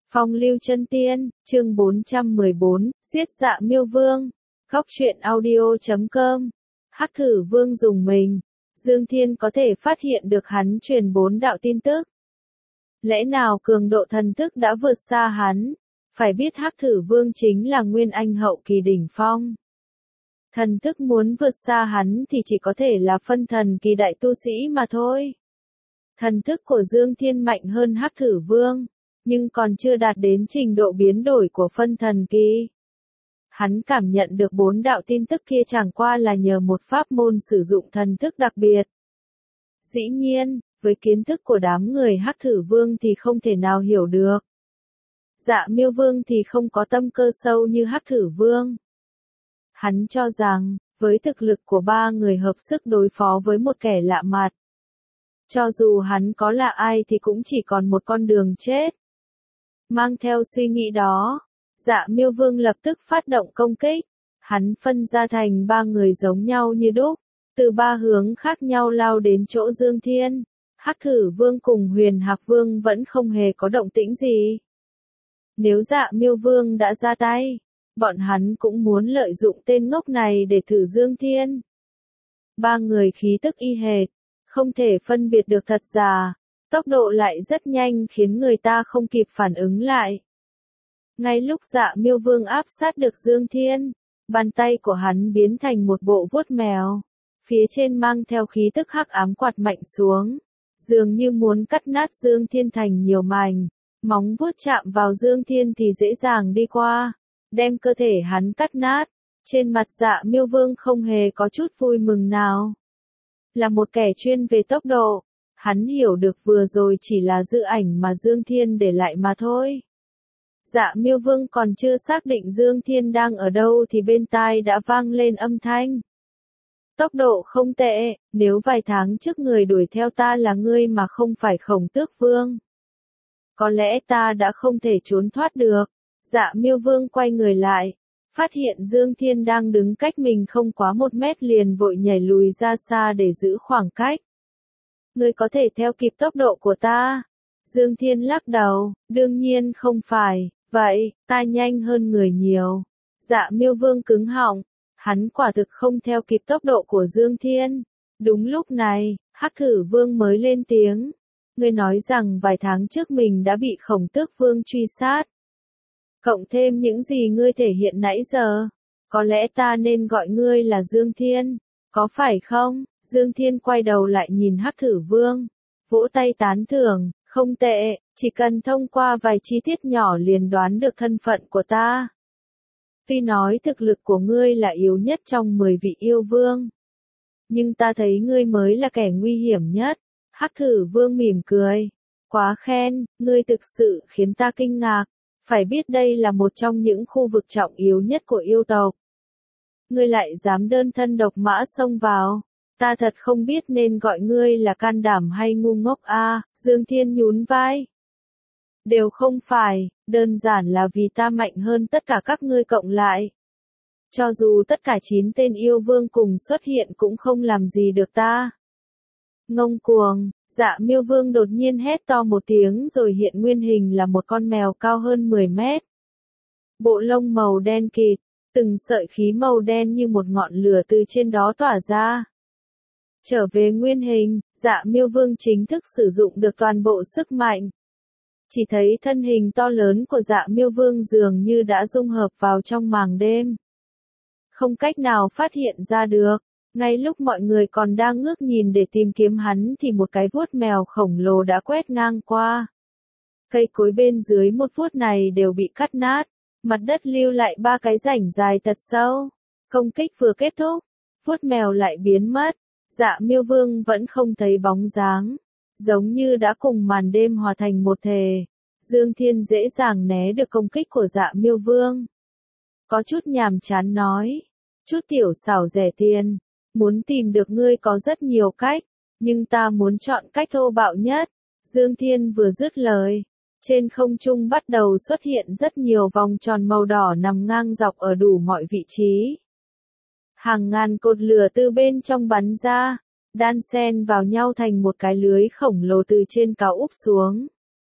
Phong lưu chân tiên, chương 414, giết Dạ Miêu Vương. Góc truyện audio.com. Hắc Thử Vương dùng mình. Dương Thiên có thể phát hiện được hắn truyền 4 đạo tin tức. Lẽ nào cường độ thần thức đã vượt xa hắn? Phải biết Hắc Thử Vương chính là Nguyên Anh hậu kỳ đỉnh phong. Thần thức muốn vượt xa hắn thì chỉ có thể là phân thần kỳ đại tu sĩ mà thôi. Thần thức của Dương Thiên mạnh hơn Hắc Thử Vương, nhưng còn chưa đạt đến trình độ biến đổi của phân thần kỳ. Hắn cảm nhận được 4 đạo tin tức kia chẳng qua là nhờ một pháp môn sử dụng thần thức đặc biệt. Dĩ nhiên, với kiến thức của đám người Hắc Thử Vương thì không thể nào hiểu được. Dạ Miêu Vương thì không có tâm cơ sâu như Hắc Thử Vương. Hắn cho rằng, với thực lực của 3 người hợp sức đối phó với một kẻ lạ mặt, cho dù hắn có là ai thì cũng chỉ còn một con đường chết. Mang theo suy nghĩ đó, Dạ Miêu Vương lập tức phát động công kích. Hắn phân ra thành 3 người giống nhau như đúc, từ 3 hướng khác nhau lao đến chỗ Dương Thiên. Hắc Thử Vương cùng Huyền Hạc Vương vẫn không hề có động tĩnh gì. Nếu Dạ Miêu Vương đã ra tay, bọn hắn cũng muốn lợi dụng tên ngốc này để thử Dương Thiên. 3 người khí tức y hệt, không thể phân biệt được thật giả. Tốc độ lại rất nhanh khiến người ta không kịp phản ứng lại. Ngay lúc Dạ Miêu Vương áp sát được Dương Thiên, bàn tay của hắn biến thành một bộ vuốt mèo. Phía trên mang theo khí tức hắc ám quạt mạnh xuống, dường như muốn cắt nát Dương Thiên thành nhiều mảnh. Móng vuốt chạm vào Dương Thiên thì dễ dàng đi qua, đem cơ thể hắn cắt nát. Trên mặt Dạ Miêu Vương không hề có chút vui mừng nào. Là một kẻ chuyên về tốc độ, hắn hiểu được vừa rồi chỉ là dự ảnh mà Dương Thiên để lại mà thôi. Dạ Miêu Vương còn chưa xác định Dương Thiên đang ở đâu thì bên tai đã vang lên âm thanh. Tốc độ không tệ, nếu vài tháng trước người đuổi theo ta là ngươi mà không phải Khổng Tước Vương, có lẽ ta đã không thể trốn thoát được. Dạ Miêu Vương quay người lại, phát hiện Dương Thiên đang đứng cách mình không quá 1 mét liền vội nhảy lùi ra xa để giữ khoảng cách. Ngươi có thể theo kịp tốc độ của ta? Dương Thiên lắc đầu, đương nhiên không phải, vậy, ta nhanh hơn người nhiều. Dạ Miêu Vương cứng họng, hắn quả thực không theo kịp tốc độ của Dương Thiên. Đúng lúc này, Hắc Thử Vương mới lên tiếng. Ngươi nói rằng vài tháng trước mình đã bị Khổng Tước Vương truy sát. Cộng thêm những gì ngươi thể hiện nãy giờ, có lẽ ta nên gọi ngươi là Dương Thiên, có phải không? Dương Thiên quay đầu lại nhìn Hắc Thử Vương, vỗ tay tán thưởng, không tệ, chỉ cần thông qua vài chi tiết nhỏ liền đoán được thân phận của ta. Tuy nói thực lực của ngươi là yếu nhất trong 10 vị yêu vương, nhưng ta thấy ngươi mới là kẻ nguy hiểm nhất. Hắc Thử Vương mỉm cười, quá khen, ngươi thực sự khiến ta kinh ngạc, phải biết đây là một trong những khu vực trọng yếu nhất của yêu tộc. Ngươi lại dám đơn thân độc mã xông vào. Ta thật không biết nên gọi ngươi là can đảm hay ngu ngốc a. Dương Thiên nhún vai. Đều không phải, đơn giản là vì ta mạnh hơn tất cả các ngươi cộng lại. Cho dù tất cả 9 tên yêu vương cùng xuất hiện cũng không làm gì được ta. Ngông cuồng, Dạ Miêu Vương đột nhiên hét to một tiếng rồi hiện nguyên hình là một con mèo cao hơn 10 mét. Bộ lông màu đen kịt, từng sợi khí màu đen như một ngọn lửa từ trên đó tỏa ra. Trở về nguyên hình, Dạ Miêu Vương chính thức sử dụng được toàn bộ sức mạnh. Chỉ thấy thân hình to lớn của Dạ Miêu Vương dường như đã dung hợp vào trong màng đêm. Không cách nào phát hiện ra được. Ngay lúc mọi người còn đang ngước nhìn để tìm kiếm hắn thì một cái vuốt mèo khổng lồ đã quét ngang qua. Cây cối bên dưới một vuốt này đều bị cắt nát. Mặt đất lưu lại 3 cái rãnh dài thật sâu. Công kích vừa kết thúc, vuốt mèo lại biến mất. Dạ Miêu Vương vẫn không thấy bóng dáng, giống như đã cùng màn đêm hòa thành một thể. Dương Thiên dễ dàng né được công kích của Dạ Miêu Vương. Có chút nhàm chán nói, chút tiểu xảo rẻ tiền, muốn tìm được ngươi có rất nhiều cách, nhưng ta muốn chọn cách thô bạo nhất. Dương Thiên vừa dứt lời, trên không trung bắt đầu xuất hiện rất nhiều vòng tròn màu đỏ nằm ngang dọc ở đủ mọi vị trí. Hàng ngàn cột lửa từ bên trong bắn ra, đan xen vào nhau thành một cái lưới khổng lồ từ trên cao úp xuống.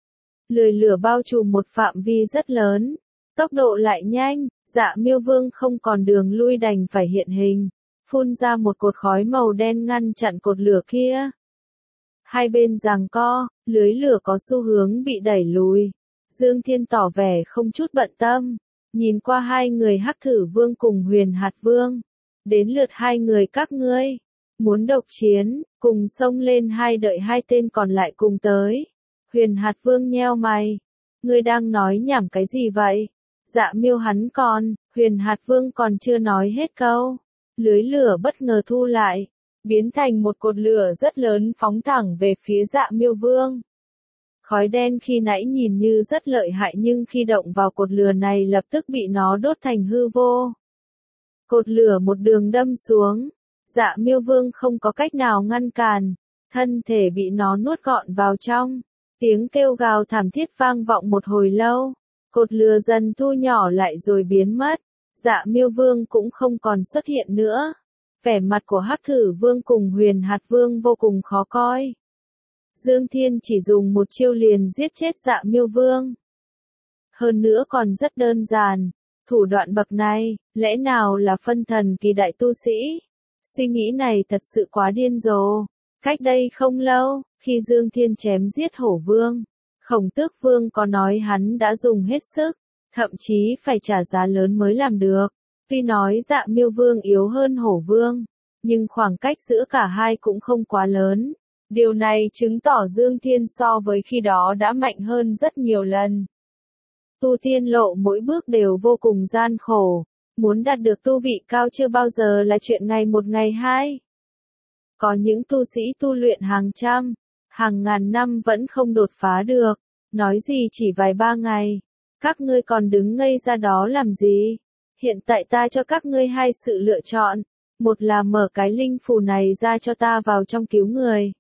Lưỡi lửa bao trùm một phạm vi rất lớn, tốc độ lại nhanh, Dạ Miêu Vương không còn đường lui đành phải hiện hình, phun ra một cột khói màu đen ngăn chặn cột lửa kia. Hai bên giằng co, lưới lửa có xu hướng bị đẩy lùi. Dương Thiên tỏ vẻ không chút bận tâm, nhìn qua hai người Hắc Thử Vương cùng Huyền Hạt Vương. Đến lượt hai người các ngươi, muốn độc chiến, cùng xông lên hay đợi hai tên còn lại cùng tới. Huyền Hạt Vương nheo mày, ngươi đang nói nhảm cái gì vậy? Dạ Miêu hắn còn, Huyền Hạt Vương còn chưa nói hết câu. Lưới lửa bất ngờ thu lại, biến thành một cột lửa rất lớn phóng thẳng về phía Dạ Miêu Vương. Khói đen khi nãy nhìn như rất lợi hại nhưng khi động vào cột lửa này lập tức bị nó đốt thành hư vô. Cột lửa một đường đâm xuống, Dạ Miêu Vương không có cách nào ngăn cản, thân thể bị nó nuốt gọn vào trong. Tiếng kêu gào thảm thiết vang vọng một hồi lâu, cột lửa dần thu nhỏ lại rồi biến mất. Dạ Miêu Vương cũng không còn xuất hiện nữa. Vẻ mặt của Hắc Thử Vương cùng Huyền Hạt Vương vô cùng khó coi. Dương Thiên chỉ dùng một chiêu liền giết chết Dạ Miêu Vương. Hơn nữa còn rất đơn giản, thủ đoạn bậc này, lẽ nào là phân thần kỳ đại tu sĩ? Suy nghĩ này thật sự quá điên rồ. Cách đây không lâu, khi Dương Thiên chém giết Hổ Vương, Khổng Tước Vương có nói hắn đã dùng hết sức, thậm chí phải trả giá lớn mới làm được. Tuy nói Dạ Miêu Vương yếu hơn Hổ Vương, nhưng khoảng cách giữa cả hai cũng không quá lớn. Điều này chứng tỏ Dương Thiên so với khi đó đã mạnh hơn rất nhiều lần. Tu tiên lộ mỗi bước đều vô cùng gian khổ, muốn đạt được tu vị cao chưa bao giờ là chuyện ngày một ngày hai. Có những tu sĩ tu luyện hàng trăm, hàng ngàn năm vẫn không đột phá được, nói gì chỉ vài ba ngày. Các ngươi còn đứng ngây ra đó làm gì? Hiện tại ta cho các ngươi hai sự lựa chọn, một là mở cái linh phù này ra cho ta vào trong cứu người.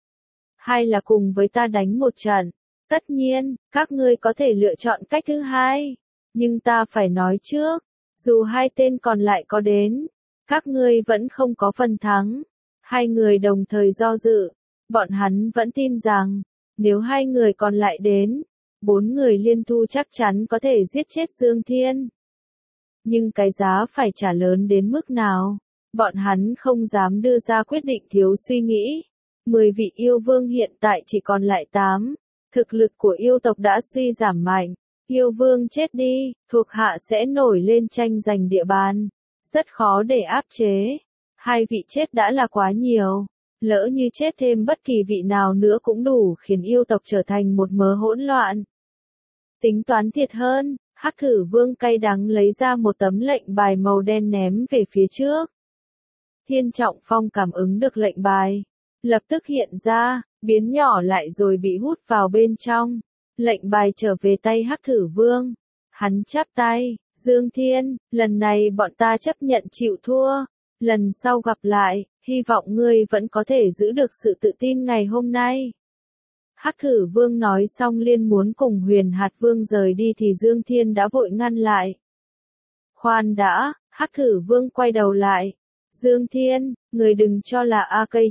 Hai là cùng với ta đánh một trận. Tất nhiên, các ngươi có thể lựa chọn cách thứ hai, nhưng ta phải nói trước, dù hai tên còn lại có đến, các ngươi vẫn không có phần thắng. Hai người đồng thời do dự, bọn hắn vẫn tin rằng, nếu hai người còn lại đến, 4 người liên thu chắc chắn có thể giết chết Dương Thiên. Nhưng cái giá phải trả lớn đến mức nào, bọn hắn không dám đưa ra quyết định thiếu suy nghĩ. 10 vị yêu vương hiện tại chỉ còn lại 8, thực lực của yêu tộc đã suy giảm mạnh. Yêu vương chết đi, thuộc hạ sẽ nổi lên tranh giành địa bàn, rất khó để áp chế. Hai vị chết đã là quá nhiều, lỡ như chết thêm bất kỳ vị nào nữa cũng đủ khiến yêu tộc trở thành một mớ hỗn loạn. Tính toán thiệt hơn, Hắc Thử Vương cay đắng lấy ra một tấm lệnh bài màu đen ném về phía trước. Thiên Trọng Phong cảm ứng được lệnh bài, lập tức hiện ra, biến nhỏ lại rồi bị hút vào bên trong. Lệnh bài trở về tay Hắc Thử Vương. Hắn chắp tay, Dương Thiên, lần này bọn ta chấp nhận chịu thua. Lần sau gặp lại, hy vọng ngươi vẫn có thể giữ được sự tự tin ngày hôm nay. Hắc Thử Vương nói xong liền muốn cùng Huyền Hạt Vương rời đi thì Dương Thiên đã vội ngăn lại. Khoan đã, Hắc Thử Vương quay đầu lại. Dương Thiên, người đừng cho là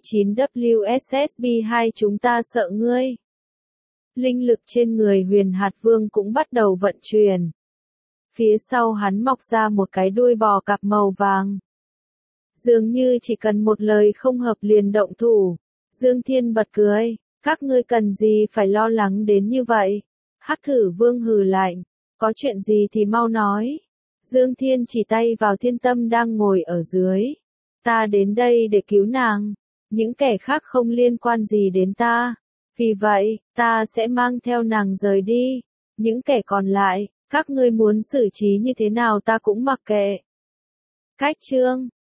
AK9WSSB2 chúng ta sợ ngươi. Linh lực trên người Huyền Hạt Vương cũng bắt đầu vận chuyển. Phía sau hắn mọc ra một cái đuôi bò cạp màu vàng. Dường như chỉ cần một lời không hợp liền động thủ. Dương Thiên bật cười, các ngươi cần gì phải lo lắng đến như vậy? Hắc Thử Vương hừ lạnh, có chuyện gì thì mau nói. Dương Thiên chỉ tay vào Thiên Tâm đang ngồi ở dưới. Ta đến đây để cứu nàng, những kẻ khác không liên quan gì đến ta. Vì vậy, ta sẽ mang theo nàng rời đi. Những kẻ còn lại, các ngươi muốn xử trí như thế nào ta cũng mặc kệ. Cách chương